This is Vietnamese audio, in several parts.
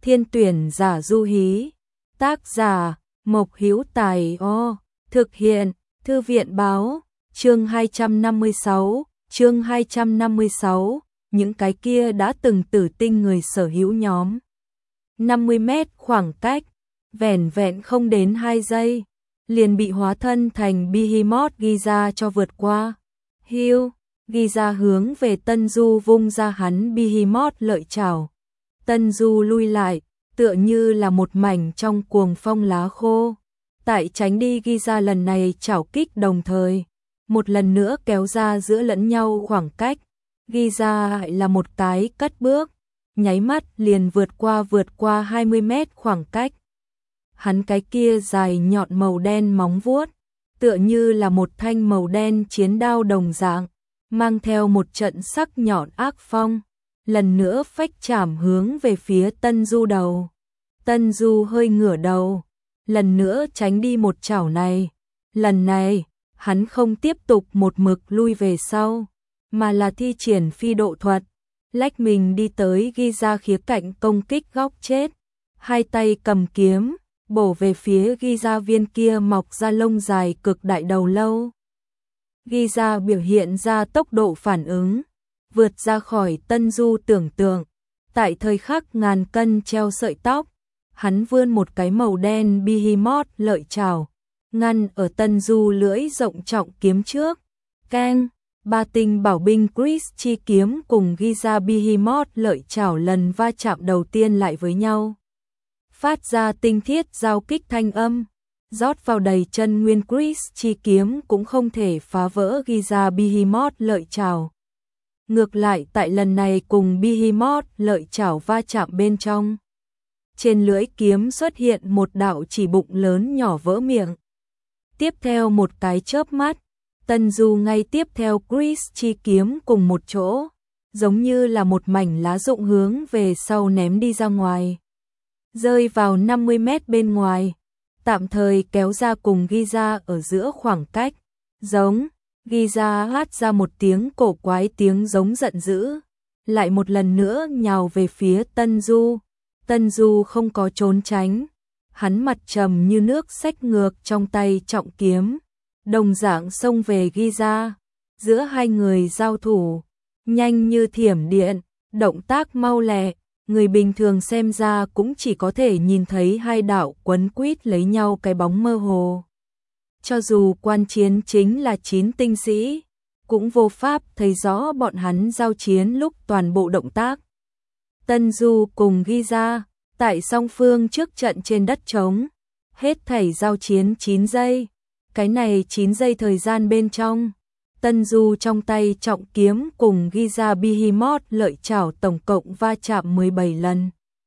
Thiên tuyển giả du hí. Tác giả Mộc Hữu Tài. Thực hiện Thư viện báo. Chương 256. Những cái kia đã từng tử tinh người sở hữu nhóm 50 mét khoảng cách, vẻn vẹn không đến 2 giây, liền bị hóa thân thành Behemoth Giza cho vượt qua. Giza hướng về Tân Du vung ra hắn Behemoth lợi chảo. Tân Du lui lại, tựa như là một mảnh trong cuồng phong lá khô. Tại tránh đi Giza lần này chảo kích đồng thời, một lần nữa kéo ra giữa lẫn nhau khoảng cách. Giza là một cái cất bước, nháy mắt liền vượt qua 20 mét khoảng cách. Hắn cái kia dài nhọn màu đen móng vuốt, tựa như là một thanh màu đen chiến đao đồng dạng, mang theo một trận sắc nhọn ác phong, lần nữa phách chảm hướng về phía Tân Du đầu. Tân Du hơi ngửa đầu, lần nữa tránh đi một chảo này. Lần này, hắn không tiếp tục một mực lui về sau, mà là thi triển phi độ thuật, lách mình đi tới Giza khía cạnh công kích góc chết, hai tay cầm kiếm, bổ về phía Giza viên kia mọc ra lông dài cực đại đầu lâu. Giza biểu hiện ra tốc độ phản ứng, vượt ra khỏi Tân Du tưởng tượng. Tại thời khắc ngàn cân treo sợi tóc, hắn vươn một cái màu đen Behemoth lợi chảo, ngăn ở Tân Du lưỡi rộng trọng kiếm trước. Keng, ba tinh bảo binh Chris chi kiếm cùng Giza Behemoth lợi chảo lần va chạm đầu tiên lại với nhau, phát ra tinh thiết giao kích thanh âm, rót vào đầy chân nguyên. Chris chi kiếm cũng không thể phá vỡ Giza Behemoth lợi chảo. Ngược lại tại lần này cùng Behemoth lợi chảo va chạm bên trong, trên lưỡi kiếm xuất hiện một đạo chỉ bụng lớn nhỏ vỡ miệng. Tiếp theo một cái chớp mắt, Tân Du ngay tiếp theo Chris chi kiếm cùng một chỗ, giống như là một mảnh lá rụng hướng về sau ném đi ra ngoài, rơi vào 50 mét bên ngoài, tạm thời kéo ra cùng Giza ở giữa khoảng cách. Giống, Giza hát ra một tiếng cổ quái tiếng giống giận dữ, lại một lần nữa nhào về phía Tân Du. Tân Du không có trốn tránh, hắn mặt trầm như nước xách ngược trong tay trọng kiếm, đồng dạng xông về Giza. Giữa hai người giao thủ, nhanh như thiểm điện, động tác mau lẹ, người bình thường xem ra cũng chỉ có thể nhìn thấy hai đạo quấn quýt lấy nhau cái bóng mơ hồ. Cho dù quan chiến chính là 9 tinh sĩ, cũng vô pháp thấy rõ bọn hắn giao chiến lúc toàn bộ động tác. Tân Du cùng Giza, tại song phương trước trận trên đất trống, hết thảy giao chiến 9 giây. Cái này 9 giây thời gian bên trong, Tân Du trong tay trọng kiếm cùng Giza Behemoth lợi chảo tổng cộng va chạm 17 lần.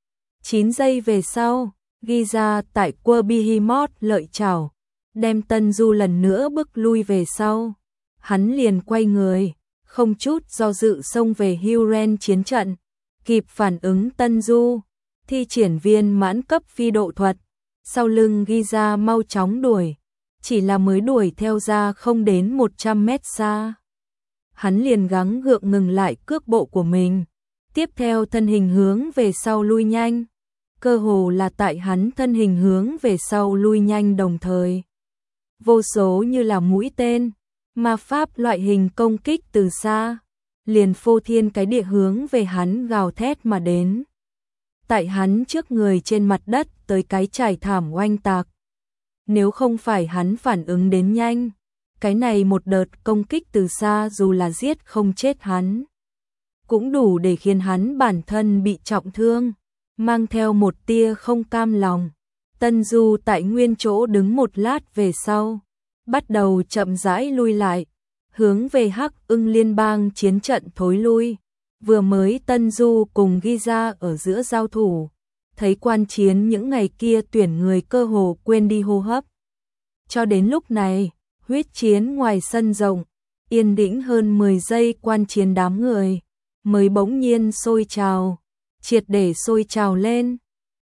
9 giây về sau, Giza tại quơ Behemoth lợi chảo, đem Tân Du lần nữa bước lui về sau. Hắn liền quay người, không chút do dự xông về Huren chiến trận, kịp phản ứng Tân Du, thi triển viên mãn cấp phi độ thuật, sau lưng Giza mau chóng đuổi, chỉ là mới đuổi theo ra không đến 100 mét xa. Hắn liền gắng gượng ngừng lại cước bộ của mình, tiếp theo thân hình hướng về sau lui nhanh, cơ hồ là tại hắn thân hình hướng về sau lui nhanh đồng thời, vô số như là mũi tên, ma pháp loại hình công kích từ xa, liền phô thiên cái địa hướng về hắn gào thét mà đến. Tại hắn trước người trên mặt đất tới cái trải thảm oanh tạc. Nếu không phải hắn phản ứng đến nhanh, cái này một đợt công kích từ xa dù là giết không chết hắn, cũng đủ để khiến hắn bản thân bị trọng thương, mang theo một tia không cam lòng. Tân Du tại nguyên chỗ đứng một lát về sau, bắt đầu chậm rãi lui lại, hướng về Hắc Ưng Liên bang chiến trận thối lui. Vừa mới Tân Du cùng Giza ở giữa giao thủ, thấy quan chiến những ngày kia tuyển người cơ hồ quên đi hô hấp. Cho đến lúc này, huyết chiến ngoài sân rộng, yên tĩnh hơn 10 giây quan chiến đám người, mới bỗng nhiên sôi trào, triệt để sôi trào lên.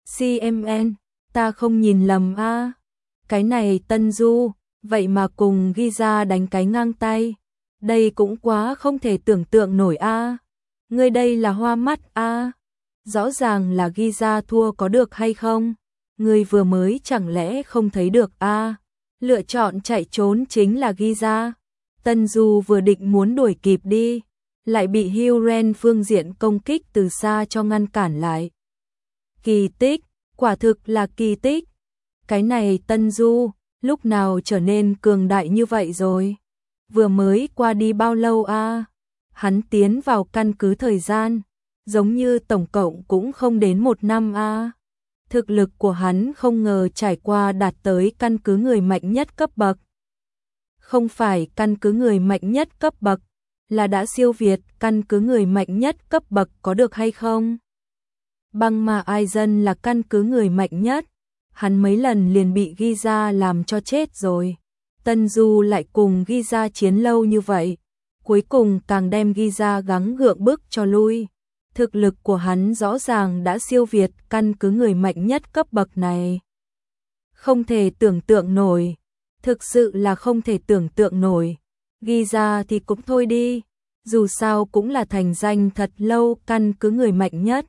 CMN, ta không nhìn lầm a, cái này Tân Du, vậy mà cùng Giza đánh cái ngang tay, đây cũng quá không thể tưởng tượng nổi a. Ngươi đây là hoa mắt a. Rõ ràng là Giza thua có được hay không? Người vừa mới chẳng lẽ không thấy được a? Lựa chọn chạy trốn chính là Giza. Tân Du vừa định muốn đuổi kịp đi, lại bị Huren phương diện công kích từ xa cho ngăn cản lại. Kỳ tích, quả thực là kỳ tích. Cái này Tân Du, lúc nào trở nên cường đại như vậy rồi? Vừa mới qua đi bao lâu a? Hắn tiến vào căn cứ thời gian, giống như tổng cộng cũng không đến 1 năm a. Thực lực của hắn không ngờ trải qua đạt tới căn cứ người mạnh nhất cấp bậc. Không phải căn cứ người mạnh nhất cấp bậc, là đã siêu việt căn cứ người mạnh nhất cấp bậc có được hay không? Băng Ma Aizen là căn cứ người mạnh nhất, hắn mấy lần liền bị Giza làm cho chết rồi. Tân Du lại cùng Giza chiến lâu như vậy, cuối cùng càng đem Giza gắng gượng bức cho lui. Thực lực của hắn rõ ràng đã siêu việt căn cứ người mạnh nhất cấp bậc này. Không thể tưởng tượng nổi, thực sự là không thể tưởng tượng nổi. Giza thì cũng thôi đi, dù sao cũng là thành danh thật lâu căn cứ người mạnh nhất.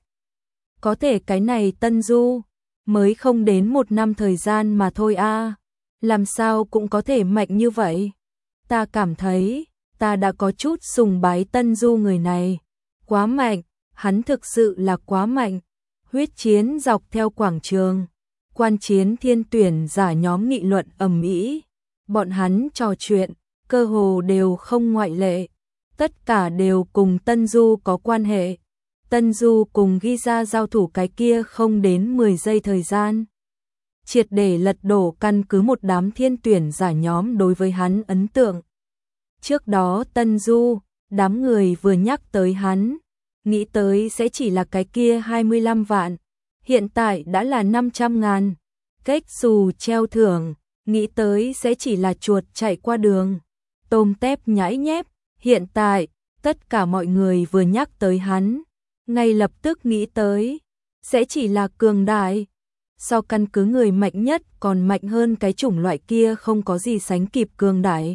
Có thể cái này Tân Du, mới không đến 1 năm thời gian mà thôi a, làm sao cũng có thể mạnh như vậy. Ta cảm thấy, ta đã có chút sùng bái Tân Du người này. Quá mạnh, hắn thực sự là quá mạnh. Huyết chiến dọc theo quảng trường, quan chiến thiên tuyển giả nhóm nghị luận ầm ĩ. Bọn hắn trò chuyện, cơ hồ đều không ngoại lệ. Tất cả đều cùng Tân Du có quan hệ. Tân Du cùng Giza giao thủ cái kia không đến 10 giây thời gian, triệt để lật đổ căn cứ một đám thiên tuyển giả nhóm đối với hắn ấn tượng. Trước đó Tân Du, đám người vừa nhắc tới hắn, nghĩ tới sẽ chỉ là cái kia 25 vạn, hiện tại đã là 500.000. Cách xù treo thưởng, nghĩ tới sẽ chỉ là chuột chạy qua đường, tôm tép nhãi nhép, hiện tại, tất cả mọi người vừa nhắc tới hắn, ngay lập tức nghĩ tới, sẽ chỉ là cường đại. Sau căn cứ người mạnh nhất còn mạnh hơn cái chủng loại kia không có gì sánh kịp cường đại.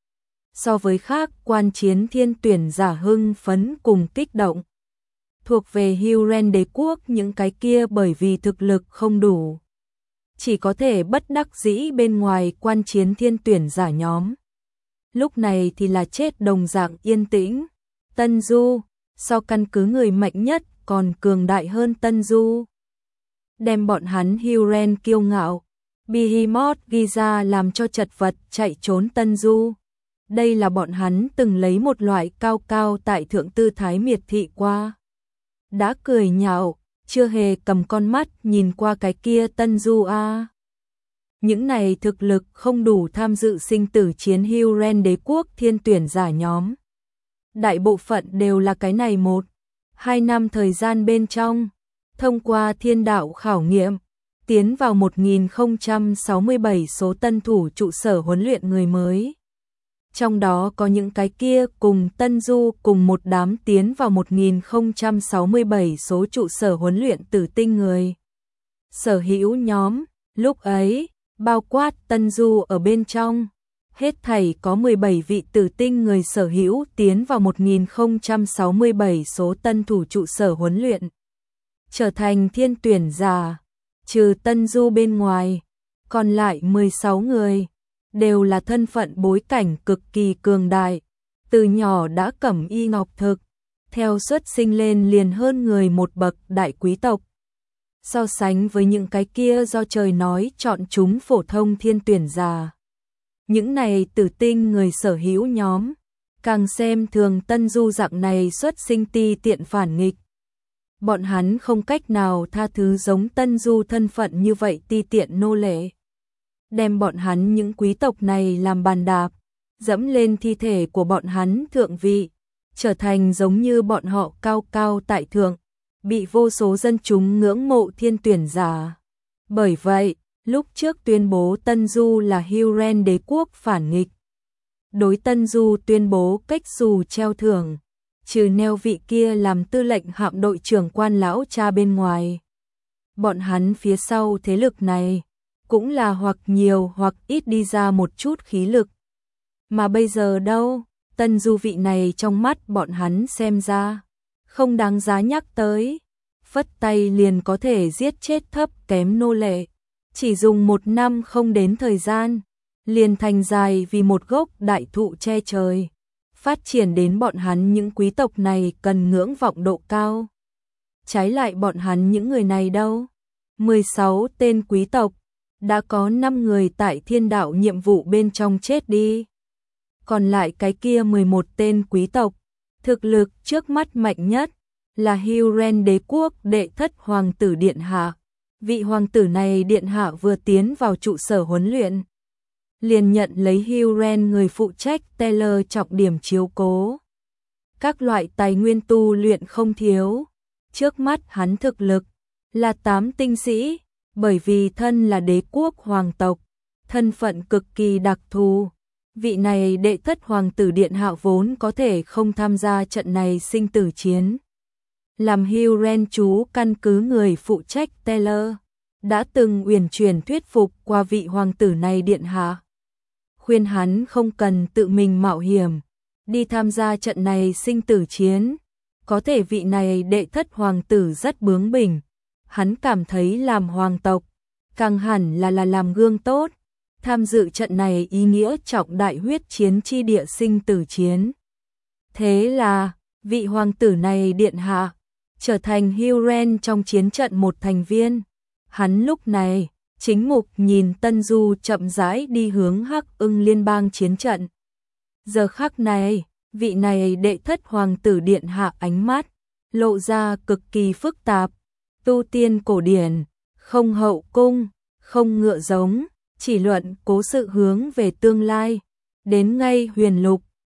So với khác quan chiến thiên tuyển giả hưng phấn cùng kích động. Thuộc về Huren đế quốc những cái kia bởi vì thực lực không đủ, chỉ có thể bất đắc dĩ bên ngoài quan chiến thiên tuyển giả nhóm. Lúc này thì là chết đồng dạng yên tĩnh. Tân Du, so căn cứ người mạnh nhất còn cường đại hơn Tân Du. Đem bọn hắn Huren kiêu ngạo, Behemoth Giza làm cho chật vật chạy trốn Tân Du. Đây là bọn hắn từng lấy một loại cao cao tại thượng tư thái miệt thị qua. Đã cười nhạo, chưa hề cầm con mắt nhìn qua cái kia Tân Du a. Những này thực lực không đủ tham dự sinh tử chiến Huren đế quốc thiên tuyển giả nhóm. Đại bộ phận đều là cái này 1-2 năm thời gian bên trong, thông qua thiên đạo khảo nghiệm, tiến vào 1067 số tân thủ trụ sở huấn luyện người mới. Trong đó có những cái kia cùng Tân Du cùng một đám tiến vào 1067 số trụ sở huấn luyện tử tinh người. Sở hữu nhóm, lúc ấy, bao quát Tân Du ở bên trong, hết thảy có 17 vị tử tinh người sở hữu tiến vào 1067 số tân thủ trụ sở huấn luyện. Trở thành thiên tuyển giả, trừ Tân Du bên ngoài, còn lại 16 người, đều là thân phận bối cảnh cực kỳ cường đại, từ nhỏ đã cẩm y ngọc thực, theo xuất sinh lên liền hơn người một bậc đại quý tộc. So sánh với những cái kia do trời nói chọn chúng phổ thông thiên tuyển giả, những này tử tinh người sở hữu nhóm, càng xem thường Tân Du dạng này xuất sinh ti tiện phản nghịch. Bọn hắn không cách nào tha thứ giống Tân Du thân phận như vậy ti tiện nô lệ. Đem bọn hắn những quý tộc này làm bàn đạp, dẫm lên thi thể của bọn hắn thượng vị, trở thành giống như bọn họ cao cao tại thượng, bị vô số dân chúng ngưỡng mộ thiên tuyển giả. Bởi vậy, lúc trước tuyên bố Tân Du là Huren đế quốc phản nghịch. Đối Tân Du tuyên bố cách xù treo thưởng, trừ neo vị kia làm tư lệnh hạm đội trưởng quan lão cha bên ngoài. Bọn hắn phía sau thế lực này, cũng là hoặc nhiều hoặc ít đi ra một chút khí lực. Mà bây giờ đâu, Tân Du vị này trong mắt bọn hắn xem ra, không đáng giá nhắc tới. phất tay liền có thể giết chết thấp kém nô lệ. Chỉ dùng 1 năm không đến thời gian, liền thành dài vì một gốc đại thụ che trời. Phát triển đến bọn hắn những quý tộc này cần ngưỡng vọng độ cao. Trái lại bọn hắn những người này đâu? 16 tên quý tộc, đã có 5 người tại thiên đạo nhiệm vụ bên trong chết đi. Còn lại cái kia 11 tên quý tộc, thực lực trước mắt mạnh nhất là Huren đế quốc đệ thất hoàng tử điện hạ. Vị hoàng tử này điện hạ vừa tiến vào trụ sở huấn luyện, liền nhận lấy Huren người phụ trách Taylor trọng điểm chiếu cố. Các loại tài nguyên tu luyện không thiếu. Trước mắt hắn thực lực là 8 tinh sĩ, bởi vì thân là đế quốc hoàng tộc, thân phận cực kỳ đặc thù. Vị này đệ thất hoàng tử điện hạ vốn có thể không tham gia trận này sinh tử chiến. Làm Huren chú căn cứ người phụ trách Taylor, đã từng uyển chuyển thuyết phục qua vị hoàng tử này điện hạ. Khuyên hắn không cần tự mình mạo hiểm, đi tham gia trận này sinh tử chiến. Có thể vị này đệ thất hoàng tử rất bướng bỉnh. Hắn cảm thấy làm hoàng tộc, càng hẳn là làm gương tốt. Tham dự trận này ý nghĩa trọng đại huyết chiến chi địa sinh tử chiến. Thế là, vị hoàng tử này điện hạ, trở thành Huren trong chiến trận một thành viên. Hắn lúc này, chính mục nhìn Tân Du chậm rãi đi hướng Hắc Ưng liên bang chiến trận. Giờ khắc này, vị này đệ thất hoàng tử điện hạ ánh mắt, lộ ra cực kỳ phức tạp. Tu tiên cổ điển, không hậu cung, không ngựa giống, chỉ luận cố sự hướng về tương lai. Đến ngay huyền lục,